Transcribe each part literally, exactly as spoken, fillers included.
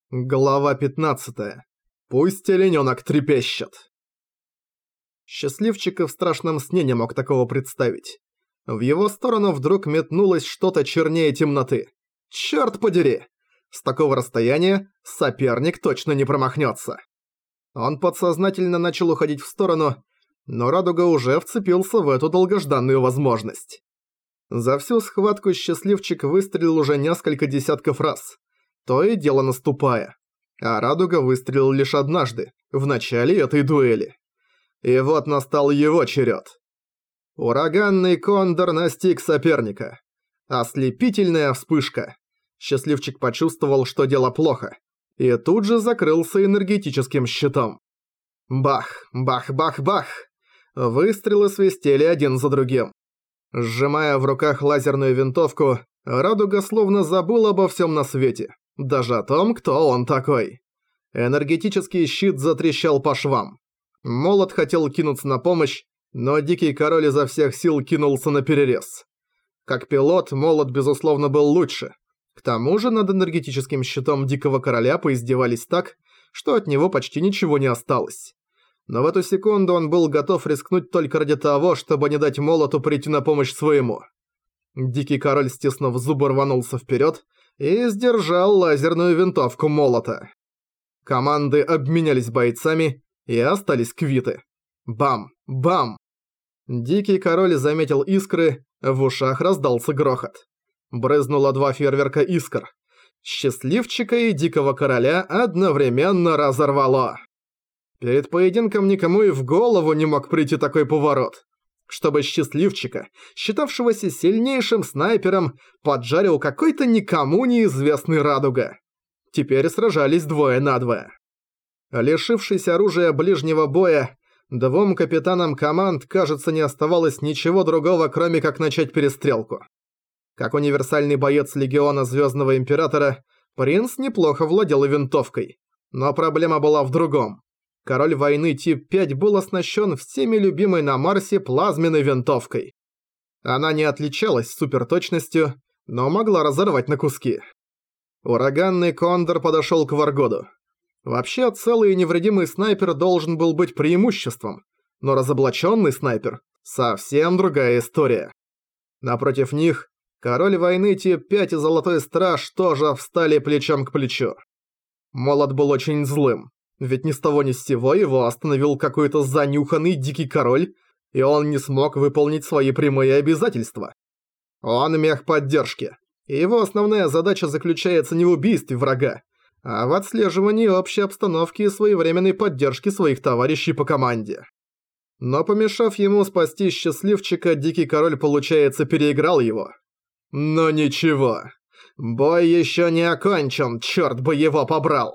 Глава пятнадцатая. Пусть оленёнок трепещет. Счастливчик и в страшном сне не мог такого представить. В его сторону вдруг метнулось что-то чернее темноты. Чёрт подери! С такого расстояния соперник точно не промахнется. Он подсознательно начал уходить в сторону, но Радуга уже вцепился в эту долгожданную возможность. За всю схватку счастливчик выстрелил уже несколько десятков раз, то и дело наступая. А Радуга выстрелил лишь однажды, в начале этой дуэли. И вот настал его черед. Ураганный кондор настиг соперника. Ослепительная вспышка. Счастливчик почувствовал, что дело плохо, и тут же закрылся энергетическим щитом. Бах, бах, бах, бах. Выстрелы свистели один за другим. Сжимая в руках лазерную винтовку, Радуга словно забыл обо всем на свете, даже о том, кто он такой. Энергетический щит затрещал по швам. Молот хотел кинуться на помощь, но Дикий Король изо всех сил кинулся на перерез. Как пилот, Молот безусловно был лучше. К тому же над энергетическим щитом Дикого Короля поиздевались так, что от него почти ничего не осталось. Но в эту секунду он был готов рискнуть только ради того, чтобы не дать Молоту прийти на помощь своему. Дикий Король, стиснув зубы, рванулся вперед и сдержал лазерную винтовку Молота. Команды обменялись бойцами и остались квиты. Бам! Бам! Дикий Король заметил искры, в ушах раздался грохот. Брызнуло два фейерверка искр. Счастливчика и Дикого Короля одновременно разорвало. Перед поединком никому и в голову не мог прийти такой поворот. Чтобы Счастливчика, считавшегося сильнейшим снайпером, поджарил какой-то никому неизвестный Радуга. Теперь сражались двое на двое. Лишившись оружия ближнего боя, двум капитанам команд, кажется, не оставалось ничего другого, кроме как начать перестрелку. Как универсальный боец Легиона Звездного Императора, принц неплохо владел и винтовкой. Но проблема была в другом. Король войны тип пять был оснащен всеми любимой на Марсе плазменной винтовкой. Она не отличалась суперточностью, но могла разорвать на куски. Ураганный кондор подошел к Варгоду. Вообще, целый и невредимый снайпер должен был быть преимуществом, но разоблаченный снайпер – совсем другая история. Напротив них, король войны тип пять и Золотой Страж тоже встали плечом к плечу. Молот был очень злым, ведь ни с того ни с сего его остановил какой-то занюханный Дикий Король, и он не смог выполнить свои прямые обязательства. Он мех поддержки, и его основная задача заключается не в убийстве врага, а в отслеживании общей обстановки и своевременной поддержки своих товарищей по команде. Но помешав ему спасти Счастливчика, Дикий Король, получается, переиграл его. Но ничего. Бой еще не окончен, черт бы его побрал.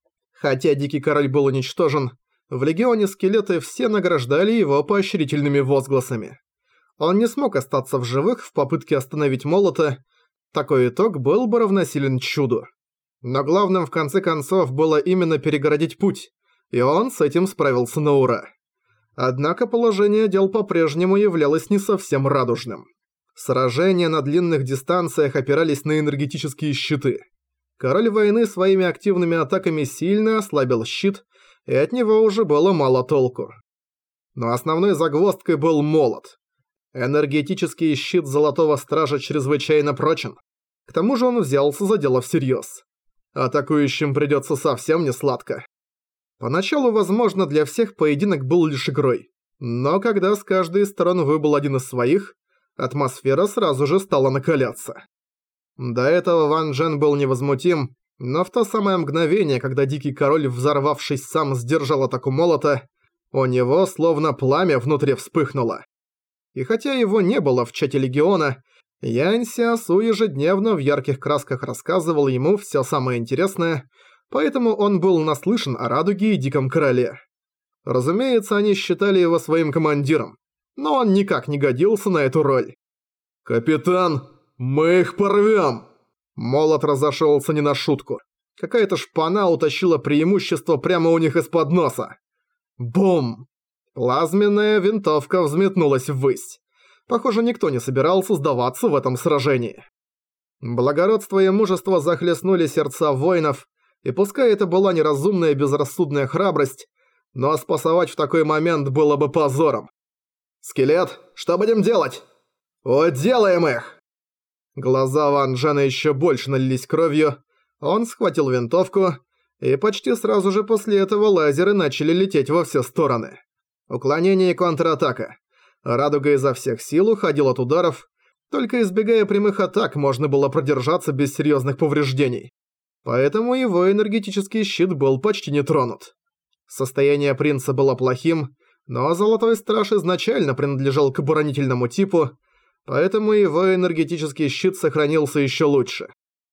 Хотя Дикий Король был уничтожен, в Легионе Скелеты все награждали его поощрительными возгласами. Он не смог остаться в живых в попытке остановить Молота, такой итог был бы равносилен чуду. Но главным в конце концов было именно перегородить путь, и он с этим справился на ура. Однако положение дел по-прежнему являлось не совсем радужным. Сражения на длинных дистанциях опирались на энергетические щиты. Король войны своими активными атаками сильно ослабил щит, и от него уже было мало толку. Но основной загвоздкой был Молот. Энергетический щит Золотого Стража чрезвычайно прочен. К тому же он взялся за дело всерьез. Атакующим придется совсем не сладко. Поначалу, возможно, для всех поединок был лишь игрой. Но когда с каждой из сторон выбыл один из своих, атмосфера сразу же стала накаляться. До этого Ван Джен был невозмутим, но в то самое мгновение, когда Дикий Король, взорвавшись сам, сдержал атаку Молота, у него словно пламя внутри вспыхнуло. И хотя его не было в чате Легиона, Янь Сиасу ежедневно в ярких красках рассказывал ему все самое интересное, поэтому он был наслышан о Радуге и Диком Короле. Разумеется, они считали его своим командиром, но он никак не годился на эту роль. «Капитан, мы их порвем!» Молот разошелся не на шутку. Какая-то шпана утащила преимущество прямо у них из-под носа. Бум! Плазменная винтовка взметнулась ввысь. Похоже, никто не собирался сдаваться в этом сражении. Благородство и мужество захлестнули сердца воинов, И пускай это была неразумная безрассудная храбрость, но спасовать в такой момент было бы позором. «Скелет, что будем делать?» «Уделаем их!» Глаза Ван Джена еще больше налились кровью, он схватил винтовку, и почти сразу же после этого лазеры начали лететь во все стороны. Уклонение и контратака. Радуга изо всех сил уходил от ударов, только избегая прямых атак можно было продержаться без серьезных повреждений. Поэтому его энергетический щит был почти не тронут. Состояние принца было плохим, но Золотой Страж изначально принадлежал к оборонительному типу, поэтому его энергетический щит сохранился еще лучше.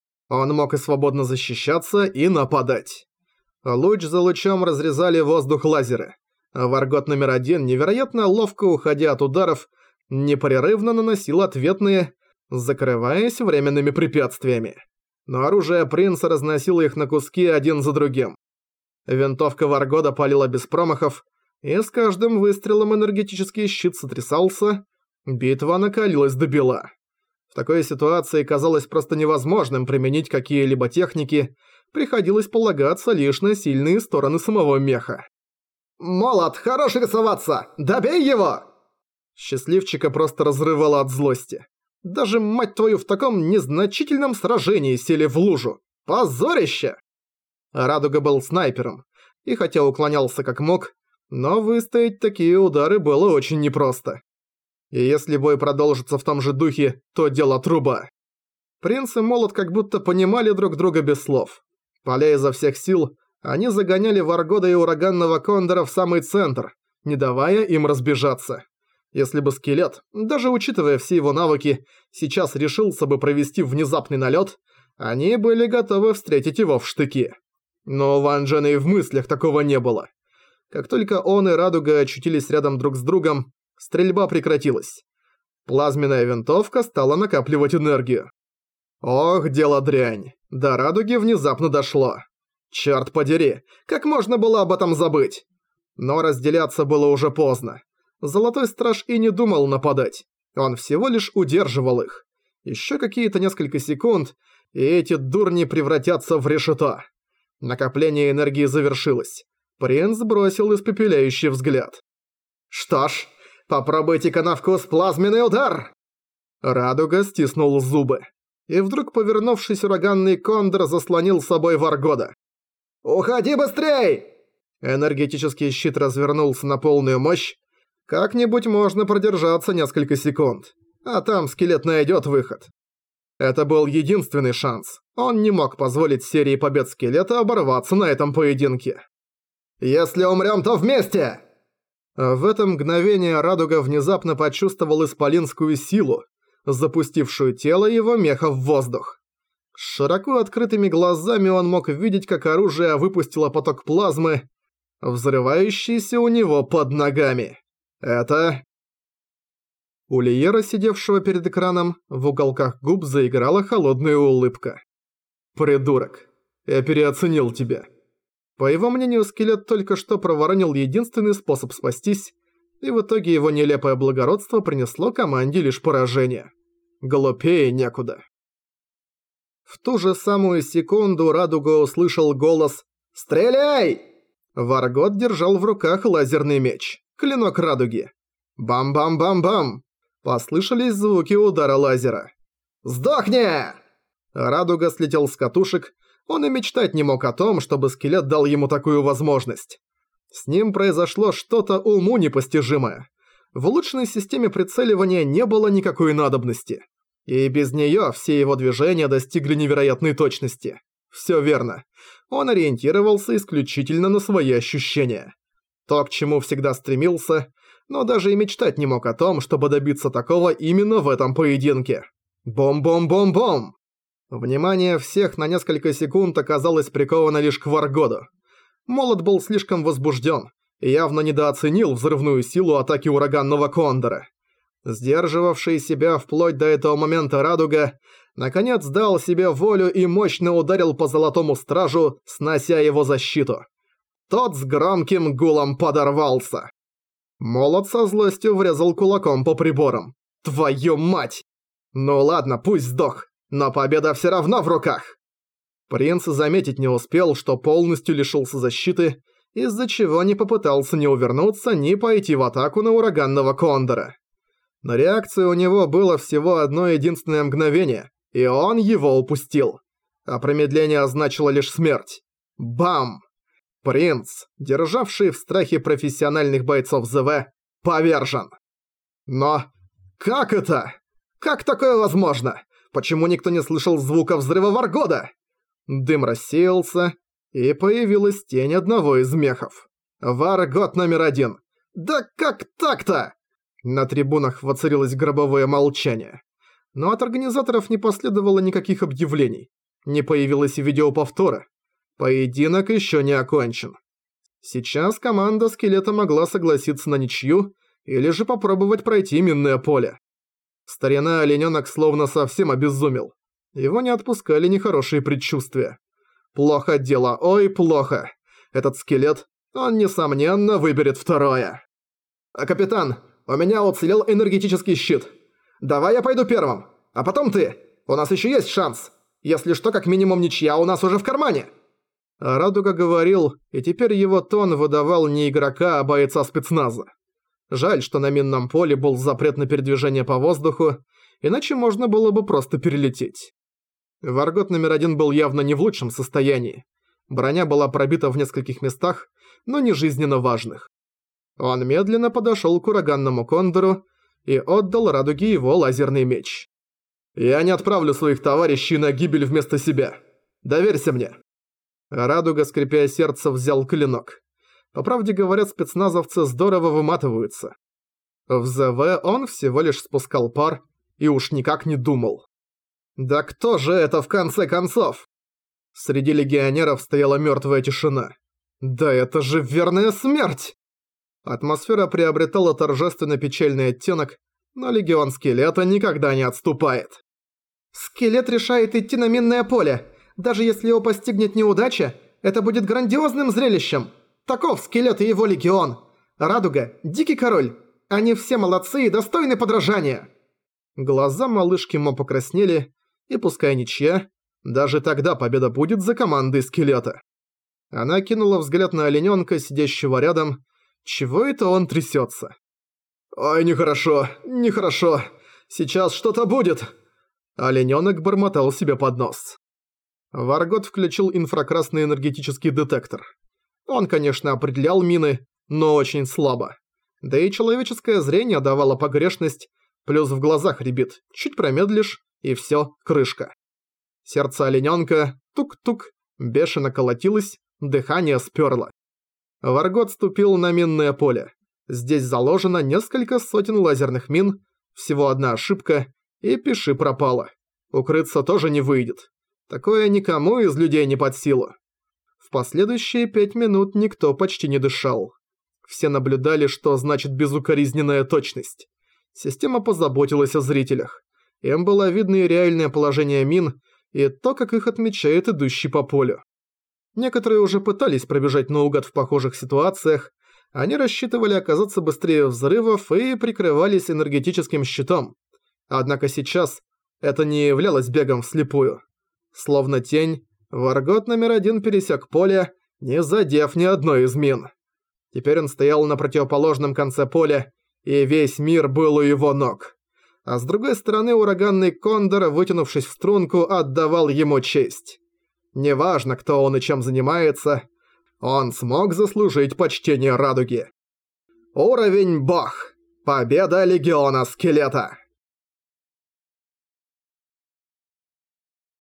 Он мог и свободно защищаться, и нападать. Луч за лучом разрезали воздух лазеры. Варгот номер один, невероятно ловко уходя от ударов, непрерывно наносил ответные, закрываясь временными препятствиями. Но оружие принца разносило их на куски один за другим. Винтовка Варгода палила без промахов, и с каждым выстрелом энергетический щит сотрясался, битва накалилась до бела. В такой ситуации казалось просто невозможным применить какие-либо техники, приходилось полагаться лишь на сильные стороны самого меха. «Молот, хорош рисоваться! Добей его!» Счастливчика просто разрывало от злости. Даже, мать твою, в таком незначительном сражении сели в лужу. Позорище! Радуга был снайпером, и хотя уклонялся как мог, но выстоять такие удары было очень непросто. И если бой продолжится в том же духе, то дело труба. Принц и Молот как будто понимали друг друга без слов. Поля изо всех сил, они загоняли Варгода и Ураганного Кондора в самый центр, не давая им разбежаться. Если бы Скелет, даже учитывая все его навыки, сейчас решился бы провести внезапный налет, они были готовы встретить его в штыки. Но у Ван Джена и в мыслях такого не было. Как только он и Радуга очутились рядом друг с другом, стрельба прекратилась. Плазменная винтовка стала накапливать энергию. Ох, дело дрянь. До Радуги внезапно дошло. Чёрт подери, как можно было об этом забыть? Но разделяться было уже поздно. Золотой Страж и не думал нападать. Он всего лишь удерживал их. Ещё какие-то несколько секунд, и эти дурни превратятся в решето. Накопление энергии завершилось. Принц бросил испепеляющий взгляд. «Что ж, попробуйте-ка на вкус плазменный удар!» Радуга стиснул зубы. И вдруг, повернувшись, ураганный Кондор заслонил собой Варгода. «Уходи быстрей!» Энергетический щит развернулся на полную мощь. Как-нибудь можно продержаться несколько секунд. А там Скелет найдет выход. Это был единственный шанс. Он не мог позволить серии побед Скелета оборваться на этом поединке. «Если умрем, то вместе!» В это мгновение Радуга внезапно почувствовал исполинскую силу, запустившую тело его меха в воздух. С широко открытыми глазами он мог видеть, как оружие выпустило поток плазмы, взрывающийся у него под ногами. Это... У Лиера, сидевшего перед экраном, в уголках губ заиграла холодная улыбка. «Придурок, я переоценил тебя». По его мнению, Скелет только что проворонил единственный способ спастись, и в итоге его нелепое благородство принесло команде лишь поражение. Глупее некуда. В ту же самую секунду Радуга услышал голос «Стреляй!». Варгот держал в руках лазерный меч, клинок Радуги. Бам-бам-бам-бам! Послышались звуки удара лазера. «Сдохни!». Радуга слетел с катушек, он и мечтать не мог о том, чтобы Скелет дал ему такую возможность. С ним произошло что-то уму непостижимое. В улучшенной системе прицеливания не было никакой надобности. И без неё все его движения достигли невероятной точности. Всё верно. Он ориентировался исключительно на свои ощущения. То, к чему всегда стремился, но даже и мечтать не мог о том, чтобы добиться такого именно в этом поединке. Бом-бом-бом-бом! Внимание всех на несколько секунд оказалось приковано лишь к Варгоду. Молот был слишком возбужден и явно недооценил взрывную силу атаки ураганного Кондора. Сдерживавший себя вплоть до этого момента Радуга наконец дал себе волю и мощно ударил по Золотому Стражу, снося его защиту. Тот с громким гулом подорвался. Молот со злостью врезал кулаком по приборам. «Твою мать!» Ну ладно, пусть сдох, но победа все равно в руках. Принц заметить не успел, что полностью лишился защиты, из-за чего не попытался ни увернуться, ни пойти в атаку на ураганного кондора. Но реакция у него было всего одно единственное мгновение, и он его упустил. А промедление означало лишь смерть. Бам! Принц, державший в страхе профессиональных бойцов ЗВ, повержен. Но как это? Как такое возможно? Почему никто не слышал звука взрыва Варгода? Дым рассеялся, и появилась тень одного из мехов. Варгод номер один. Да как так-то? На трибунах воцарилось гробовое молчание. Но от организаторов не последовало никаких объявлений. Не появилось и видеоповтора. Поединок еще не окончен. Сейчас команда Скелета могла согласиться на ничью или же попробовать пройти минное поле. Старина Оленёнок словно совсем обезумел. Его не отпускали нехорошие предчувствия. Плохо дело, ой, плохо. Этот скелет, он несомненно выберет второе. А капитан, у меня уцелел энергетический щит. Давай я пойду первым, а потом ты. У нас еще есть шанс. Если что, как минимум ничья у нас уже в кармане. Радуга говорил, и теперь его тон выдавал не игрока, а бойца спецназа. Жаль, что на минном поле был запрет на передвижение по воздуху, иначе можно было бы просто перелететь. Варгот номер один был явно не в лучшем состоянии. Броня была пробита в нескольких местах, но не жизненно важных. Он медленно подошел к ураганному кондору и отдал Радуге его лазерный меч. «Я не отправлю своих товарищей на гибель вместо себя. Доверься мне». Радуга, скрипя сердце, взял клинок. По правде говоря, спецназовцы здорово выматываются. В ЗВ он всего лишь спускал пар и уж никак не думал. Да кто же это в конце концов? Среди легионеров стояла мертвая тишина. Да это же верная смерть! Атмосфера приобретала торжественно-печальный оттенок, но легион Скелета никогда не отступает. Скелет решает идти на минное поле. Даже если его постигнет неудача, это будет грандиозным зрелищем. Таков Скелет и его легион. Радуга, Дикий Король. Они все молодцы и достойны подражания. Глаза малышки Мо покраснели, и пускай ничья, даже тогда победа будет за командой Скелета. Она кинула взгляд на оленёнка, сидящего рядом. Чего это он трясется? «Ой, нехорошо, нехорошо. Сейчас что-то будет!» Оленёнок бормотал себе под нос. Варгот включил инфракрасный энергетический детектор. Он, конечно, определял мины, но очень слабо. Да и человеческое зрение давало погрешность, плюс в глазах рябит. Чуть промедлишь, и всё, крышка. Сердце оленёнка, тук-тук, бешено колотилось, дыхание спёрло. Варгот ступил на минное поле. Здесь заложено несколько сотен лазерных мин, всего одна ошибка, и пиши пропало. Укрыться тоже не выйдет. Такое никому из людей не под силу. В последующие пять минут никто почти не дышал. Все наблюдали, что значит безукоризненная точность. Система позаботилась о зрителях. Им было видно и реальное положение мин, и то, как их отмечает идущий по полю. Некоторые уже пытались пробежать наугад в похожих ситуациях, они рассчитывали оказаться быстрее взрывов и прикрывались энергетическим щитом. Однако сейчас это не являлось бегом вслепую. Словно тень, Варгот номер один пересек поле, не задев ни одной из мин. Теперь он стоял на противоположном конце поля, и весь мир был у его ног. А с другой стороны ураганный кондор, вытянувшись в струнку, отдавал ему честь. Неважно, кто он и чем занимается, он смог заслужить почтение Радуги. Уровень Бог. Победа Легиона Скелета.